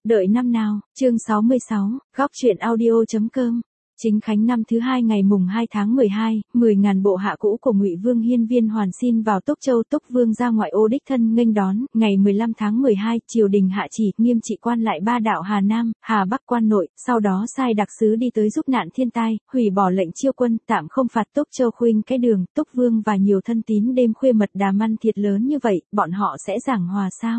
Đợi năm nào, chương 66, góc truyện audio.com. Chính khánh năm thứ hai ngày mùng 2 tháng 12, 10.000 bộ hạ cũ của Ngụy Vương hiên viên hoàn xin vào Túc Châu. Túc Vương ra ngoại ô đích thân nghênh đón. Ngày 15 tháng 12, triều đình hạ chỉ nghiêm trị quan lại ba đạo Hà Nam, Hà Bắc quan nội, sau đó sai đặc sứ đi tới giúp nạn thiên tai, hủy bỏ lệnh chiêu quân, tạm không phạt Túc Châu khuynh cái đường. Túc Vương và nhiều thân tín đêm khuya mật đàm ăn thiệt lớn như vậy, bọn họ sẽ giảng hòa sao?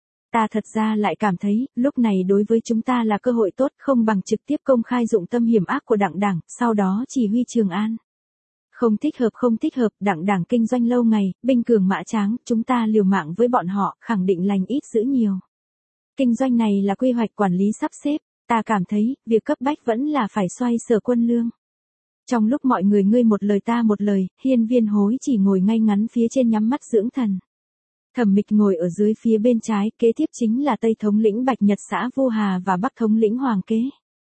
Ta thật ra lại cảm thấy, lúc này đối với chúng ta là cơ hội tốt, không bằng trực tiếp công khai dụng tâm hiểm ác của Đảng, sau đó chỉ huy Trường An. Không thích hợp, Đảng kinh doanh lâu ngày, binh cường mã tráng, chúng ta liều mạng với bọn họ, khẳng định lành ít dữ nhiều. Kinh doanh này là quy hoạch quản lý sắp xếp, ta cảm thấy, việc cấp bách vẫn là phải xoay sở quân lương. Trong lúc mọi người ngươi một lời ta một lời, hiên viên hối chỉ ngồi ngay ngắn phía trên nhắm mắt dưỡng thần. Thẩm Mịch ngồi ở dưới phía bên trái, kế tiếp chính là Tây thống lĩnh Bạch Nhật xã Vu Hà và Bắc thống lĩnh Hoàng Kế.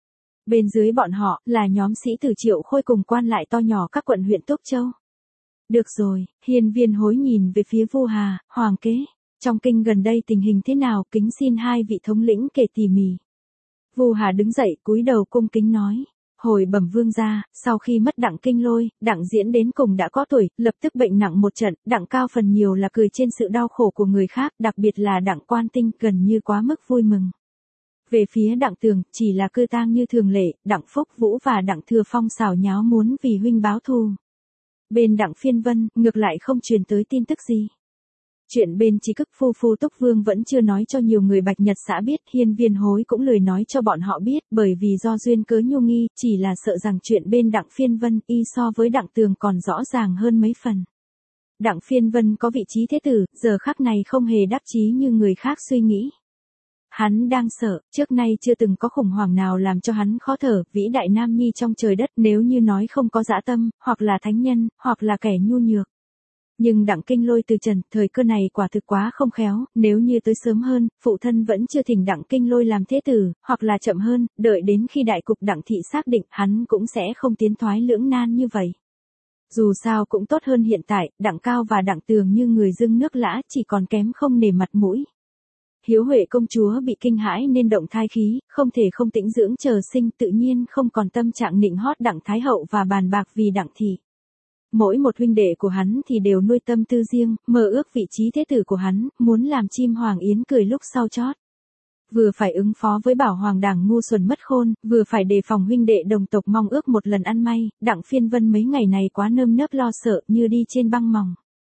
Bên dưới bọn họ là nhóm sĩ tử Triệu Khôi cùng quan lại to nhỏ các quận huyện Túc Châu. Được rồi, hiên viên hối nhìn về phía Vu Hà, Hoàng Kế. Trong kinh gần đây tình hình thế nào, kính xin hai vị thống lĩnh kể tỉ mỉ. Vu Hà đứng dậy cúi đầu cung kính nói. Hồi bẩm vương gia, sau khi mất Đặng Kinh Lôi, Đặng Diễn đến cùng đã có tuổi, lập tức bệnh nặng một trận, Đặng Cao phần nhiều là cười trên sự đau khổ của người khác, đặc biệt là Đặng Quan Tinh gần như quá mức vui mừng. Về phía Đặng Tường, chỉ là cư tang như thường lệ, Đặng Phúc Vũ và Đặng Thừa Phong xảo nháo muốn vì huynh báo thù. Bên Đặng Phiên Vân, ngược lại không truyền tới tin tức gì. Chuyện bên Chí Cức Phu Túc Vương vẫn chưa nói cho nhiều người Bạch Nhật xã biết, hiên viên hối cũng lười nói cho bọn họ biết, bởi vì do duyên cớ nhu nghi, chỉ là sợ rằng chuyện bên Đặng Phiên Vân y so với Đặng Tường còn rõ ràng hơn mấy phần. Đặng Phiên Vân có vị trí thế tử, giờ khắc này không hề đắc chí như người khác suy nghĩ. Hắn đang sợ, trước nay chưa từng có khủng hoảng nào làm cho hắn khó thở, vĩ đại nam nhi trong trời đất, nếu như nói không có dã tâm, hoặc là thánh nhân, hoặc là kẻ nhu nhược. Nhưng Đặng Kinh Lôi từ trần, thời cơ này quả thực quá không khéo, nếu như tới sớm hơn, phụ thân vẫn chưa thỉnh Đặng Kinh Lôi làm thế tử, hoặc là chậm hơn, đợi đến khi đại cục Đặng thị xác định, hắn cũng sẽ không tiến thoái lưỡng nan như vậy. Dù sao cũng tốt hơn hiện tại, Đặng Cao và Đặng Tường như người dưng nước lã, chỉ còn kém không nể mặt mũi. Hiếu Huệ công chúa bị kinh hãi nên động thai khí, không thể không tĩnh dưỡng chờ sinh, tự nhiên không còn tâm trạng nịnh hót Đặng Thái hậu và bàn bạc vì Đặng thị. Mỗi một huynh đệ của hắn thì đều nuôi tâm tư riêng, mơ ước vị trí thế tử của hắn, muốn làm chim hoàng yến cười lúc sau chót. Vừa phải ứng phó với Bảo Hoàng Đảng ngu xuẩn mất khôn, vừa phải đề phòng huynh đệ đồng tộc mong ước một lần ăn may, Đặng Phiên Vân mấy ngày này quá nơm nớp lo sợ như đi trên băng mỏng.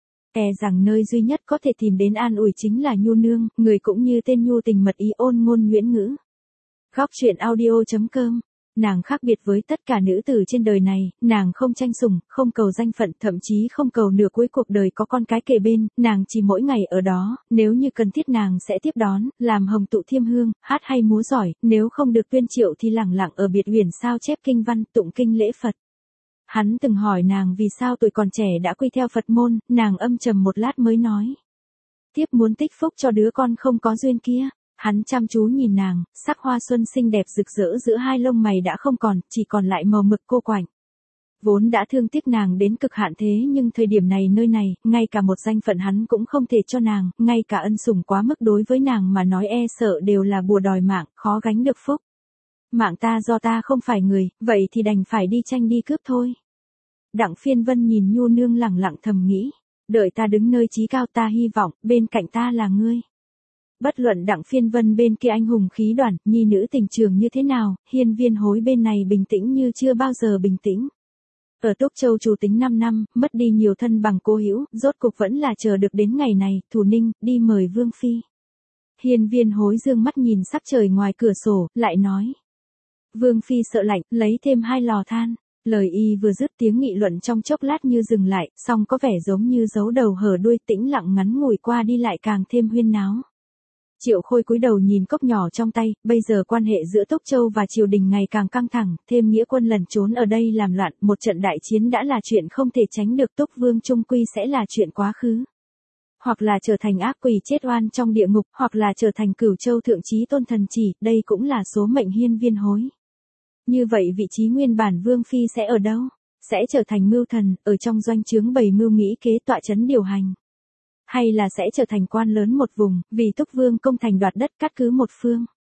E rằng nơi duy nhất có thể tìm đến an ủi chính là Nhu Nương, người cũng như tên nhu tình mật ý ôn ngôn nhuyễn ngữ. Góc truyện audio.com. Nàng khác biệt với tất cả nữ tử trên đời này, nàng không tranh sủng, không cầu danh phận, thậm chí không cầu nửa cuối cuộc đời có con cái kề bên, nàng chỉ mỗi ngày ở đó, nếu như cần thiết nàng sẽ tiếp đón, làm hồng tụ thiêm hương, hát hay múa giỏi, nếu không được tuyên triệu thì lẳng lặng ở biệt huyền sao chép kinh văn, tụng kinh lễ Phật. Hắn từng hỏi nàng vì sao tuổi còn trẻ đã quy theo Phật môn, nàng âm trầm một lát mới nói. Tiếp muốn tích phúc cho đứa con không có duyên kia. Hắn chăm chú nhìn nàng, sắc hoa xuân xinh đẹp rực rỡ giữa hai lông mày đã không còn, chỉ còn lại màu mực cô quạnh. Vốn đã thương tiếc nàng đến cực hạn thế nhưng thời điểm này nơi này, ngay cả một danh phận hắn cũng không thể cho nàng, ngay cả ân sủng quá mức đối với nàng mà nói e sợ đều là bùa đòi mạng, khó gánh được phúc. Mạng ta do ta không phải người, vậy thì đành phải đi tranh đi cướp thôi. Đặng Phiên Vân nhìn Nhu Nương lẳng lặng thầm nghĩ, đợi ta đứng nơi chí cao ta hy vọng, bên cạnh ta là ngươi. Bất luận Đặng Phiên Vân bên kia anh hùng khí đoàn, nhi nữ tình trường như thế nào, hiên viên hối bên này bình tĩnh như chưa bao giờ bình tĩnh. Ở Túc Châu chủ tính 5 năm, mất đi nhiều thân bằng cố hữu, rốt cục vẫn là chờ được đến ngày này, Thủ Ninh, đi mời Vương Phi. Hiên viên hối dương mắt nhìn sắc trời ngoài cửa sổ, lại nói. Vương Phi sợ lạnh, lấy thêm 2 lò than. Lời y vừa dứt tiếng nghị luận trong chốc lát như dừng lại, song có vẻ giống như giấu đầu hở đuôi tĩnh lặng ngắn ngủi qua đi lại càng thêm huyên náo. Triệu Khôi cúi đầu nhìn cốc nhỏ trong tay, bây giờ quan hệ giữa Túc Châu và triều đình ngày càng căng thẳng, thêm nghĩa quân lẩn trốn ở đây làm loạn, một trận đại chiến đã là chuyện không thể tránh được, Túc Vương trung quy sẽ là chuyện quá khứ. Hoặc là trở thành ác quỷ chết oan trong địa ngục, hoặc là trở thành Cửu Châu thượng chí tôn thần chỉ, đây cũng là số mệnh hiên viên hối. Như vậy vị trí nguyên bản Vương Phi sẽ ở đâu? Sẽ trở thành mưu thần, ở trong doanh trướng bày mưu nghĩ kế tọa chấn điều hành. Hay là sẽ trở thành quan lớn một vùng, vì Túc Vương công thành đoạt đất cắt cứ một phương.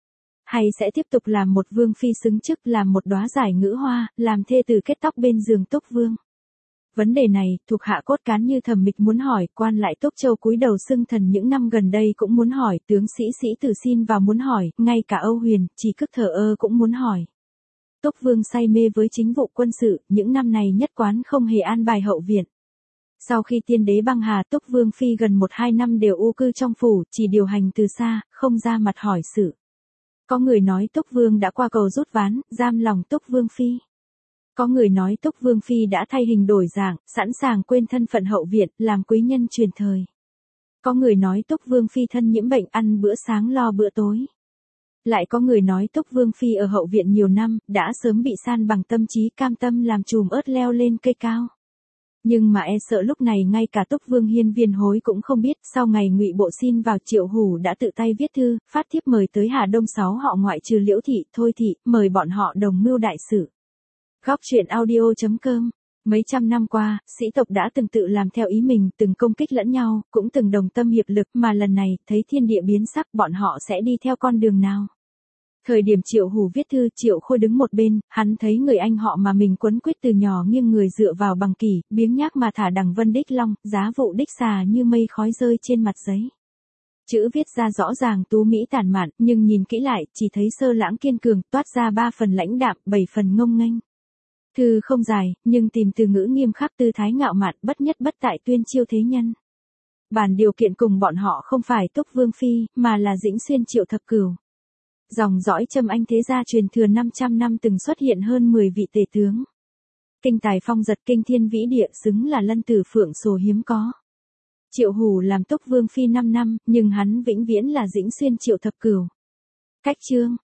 Hay sẽ tiếp tục làm một vương phi xứng chức, làm một đóa giải ngữ hoa, làm thê tử kết tóc bên giường Túc Vương? Vấn đề này, thuộc hạ cốt cán như Thẩm Mịch muốn hỏi, quan lại Túc Châu cúi đầu xưng thần những năm gần đây cũng muốn hỏi, tướng sĩ Sĩ Tử xin vào muốn hỏi, ngay cả Âu Huyền, chỉ Cức thờ ơ cũng muốn hỏi. Túc Vương say mê với chính vụ quân sự, những năm này nhất quán không hề an bài hậu viện. Sau khi tiên đế băng hà, Túc Vương phi gần 1-2 năm đều u cư trong phủ, chỉ điều hành từ xa, không ra mặt hỏi sự. Có người nói Túc Vương đã qua cầu rút ván, giam lòng Túc Vương phi. Có người nói Túc Vương phi đã thay hình đổi dạng, sẵn sàng quên thân phận hậu viện, làm quý nhân truyền thời. Có người nói Túc Vương phi thân nhiễm bệnh, ăn bữa sáng lo bữa tối. Lại có người nói Túc Vương phi ở hậu viện nhiều năm, đã sớm bị san bằng tâm trí, cam tâm làm chùm ớt leo lên cây cao. Nhưng mà e sợ lúc này ngay cả Túc Vương Hiên Viên Hối cũng không biết, sau ngày Ngụy Bộ xin vào, Triệu Hủ đã tự tay viết thư, phát thiếp mời tới Hà Đông 6 họ ngoại trừ Liễu thị, Thôi thị, mời bọn họ đồng mưu đại sự. Góc truyện audio.com. Mấy trăm năm qua, sĩ tộc đã từng tự làm theo ý mình, từng công kích lẫn nhau, cũng từng đồng tâm hiệp lực, mà lần này, thấy thiên địa biến sắc, bọn họ sẽ đi theo con đường nào? Thời điểm Triệu Hủ viết thư, Triệu Khôi đứng một bên, hắn thấy người anh họ mà mình quấn quýt từ nhỏ nghiêng người dựa vào bằng kỷ, biếng nhác mà thả đằng vân đích long, giá vụ đích xà như mây khói rơi trên mặt giấy. Chữ viết ra rõ ràng tú mỹ tản mạn, nhưng nhìn kỹ lại, chỉ thấy sơ lãng kiên cường, toát ra 3 phần lãnh đạm, 7 phần ngông nghênh. Thư không dài, nhưng tìm từ ngữ nghiêm khắc, tư thái ngạo mạn, bất nhất bất tại tuyên chiêu thế nhân. Bản điều kiện cùng bọn họ không phải Túc Vương phi, mà là Dĩnh Xuyên Triệu Thập Cửu. Dòng dõi Trâm Anh thế gia truyền thừa 500 năm từng xuất hiện hơn 10 vị tể tướng. Kinh tài phong giật, kinh thiên vĩ địa, xứng là lân tử phượng sổ hiếm có. Triệu Hủ làm Túc Vương phi 5 năm, nhưng hắn vĩnh viễn là Dĩnh Xuyên Triệu Thập Cửu. Cách chương